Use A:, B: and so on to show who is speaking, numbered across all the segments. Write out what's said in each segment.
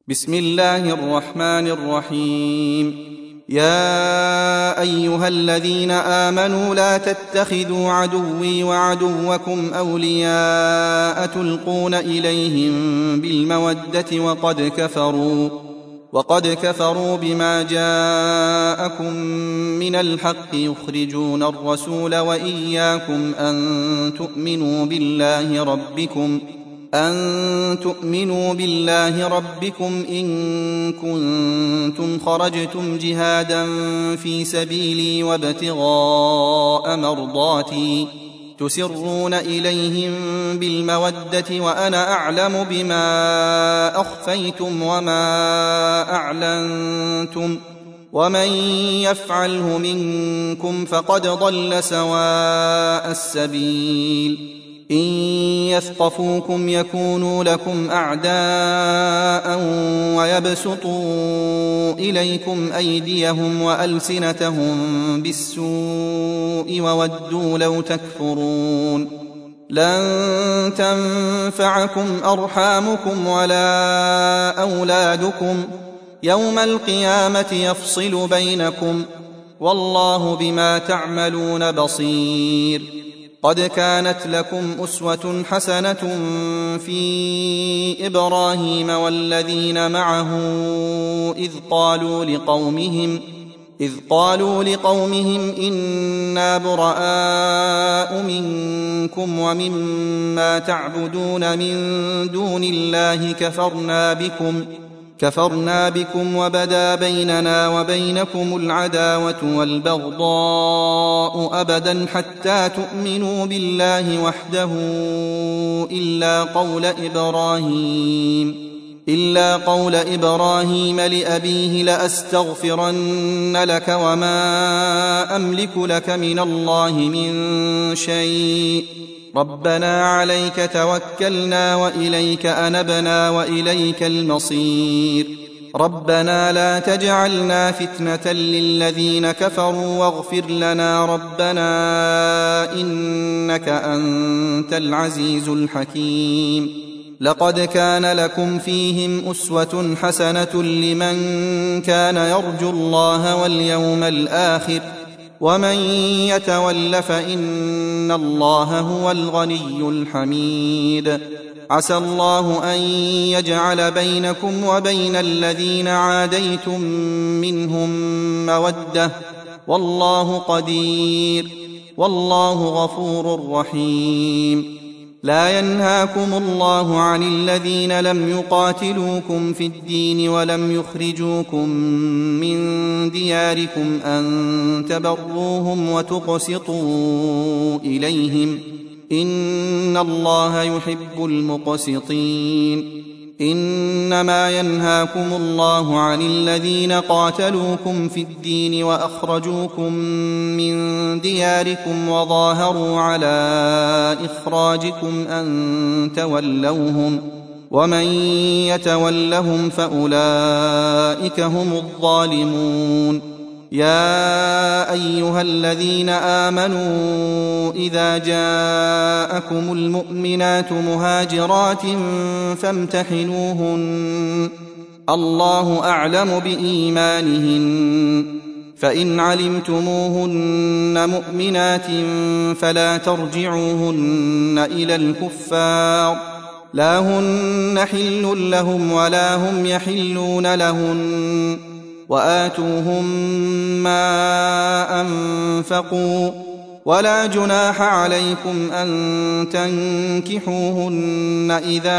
A: بسم الله الرحمن الرحيم. يا أيها الذين آمنوا لا تتخذوا عدوي وعدوكم أولياء تلقون إليهم بالمودة وقد كفروا بما جاءكم من الحق يخرجون الرسول وإياكم أن تؤمنوا بالله ربكم إن كنتم خرجتم جهادا في سبيلي وابتغاء مرضاتي تسرون إليهم بالمودة وأنا أعلم بما أخفيتم وما أعلنتم ومن يفعله منكم فقد ضل سواء السبيل. إن يثقفوكم يكونوا لكم أعداء ويبسطوا إليكم أيديهم وألسنتهم بالسوء وودوا لو تكفرون. لن تنفعكم أرحامكم ولا أولادكم يوم القيامة يفصل بينكم والله بما تعملون بصير. قد كانت لكم أسوة حسنة في إبراهيم والذين معه إذ قالوا لقومهم إنا براء منكم ومما تعبدون من دون الله كفرنا بكم وبدا بيننا وبينكم العداوة والبغضاء أبدا حتى تؤمنوا بالله وحده إلا قول إبراهيم لأبيه لأستغفرن لك وما أملك لك من الله من شيء ربنا عليك توكلنا وإليك أنبنا وإليك المصير. ربنا لا تجعلنا فتنة للذين كفروا واغفر لنا ربنا إنك أنت العزيز الحكيم. لقد كان لكم فيهم أسوة حسنة لمن كان يرجو الله واليوم الآخر ومن يتول فإن الله هو الغني الحميد. عسى الله أن يجعل بينكم وبين الذين عاديتم منهم مودة والله قدير والله غفور رحيم. لا ينهاكم الله عن الذين لم يقاتلوكم في الدين ولم يخرجوكم من دياركم أن تبروهم وتقسطوا إليهم إن الله يحب المقسطين. إنما ينهاكم الله عن الذين قاتلوكم في الدين وأخرجوكم من دياركم وظاهروا على إخراجكم أن تولوهم ومن يتولهم فأولئك هم الظالمون. يا أيها الذين آمنوا إذا جاءكم المؤمنات مهاجرات فامتحنوهن الله أعلم بإيمانهن فإن علمتموهن مؤمنات فلا ترجعوهن إلى الكفار لا هن حل لهم ولا هم يحلون لهن وآتوهم ما أنفقوا ولا جناح عليكم أن تنكحوهن إذا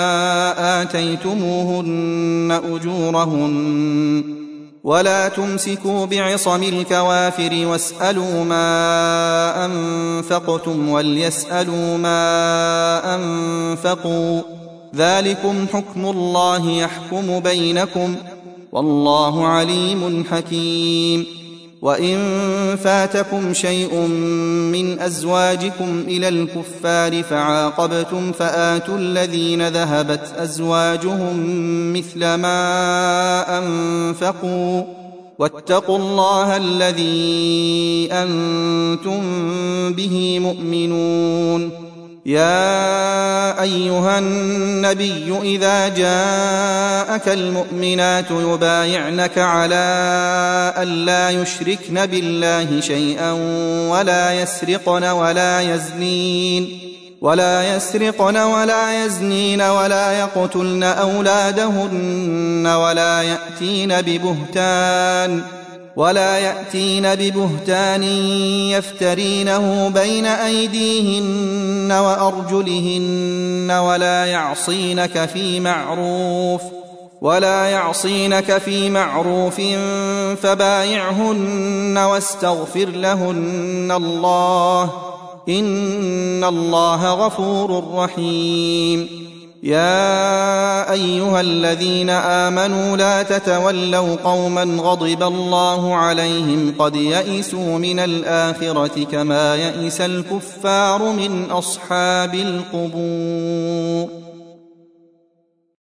A: آتيتموهن أجورهن ولا تمسكوا بعصم الكوافر واسألوا ما أنفقتم وليسألوا ما أنفقوا ذلكم حكم الله يحكم بينكم والله عليم حكيم. وإن فاتكم شيء من أزواجكم إلى الكفار فعاقبتم فآتوا الذين ذهبت أزواجهم مثل ما أنفقوا واتقوا الله الذي أنتم به مؤمنون. يا أيها النبي إذا جاءك المؤمنات يبايعنك على أن لا يشركن بالله شيئا ولا يسرقن ولا يزنين ولا يقتلن أولادهن ولا يأتين ببهتان يفترينه بين أيديهن وأرجلهن ولا يعصينك في معروف فبايعهن واستغفر لهن الله إن الله غفور رحيم. يا أيها الذين آمنوا لا تتولوا قوما غضب الله عليهم قد يئسوا من الآخرة كما يئس الكفار من أصحاب القبور.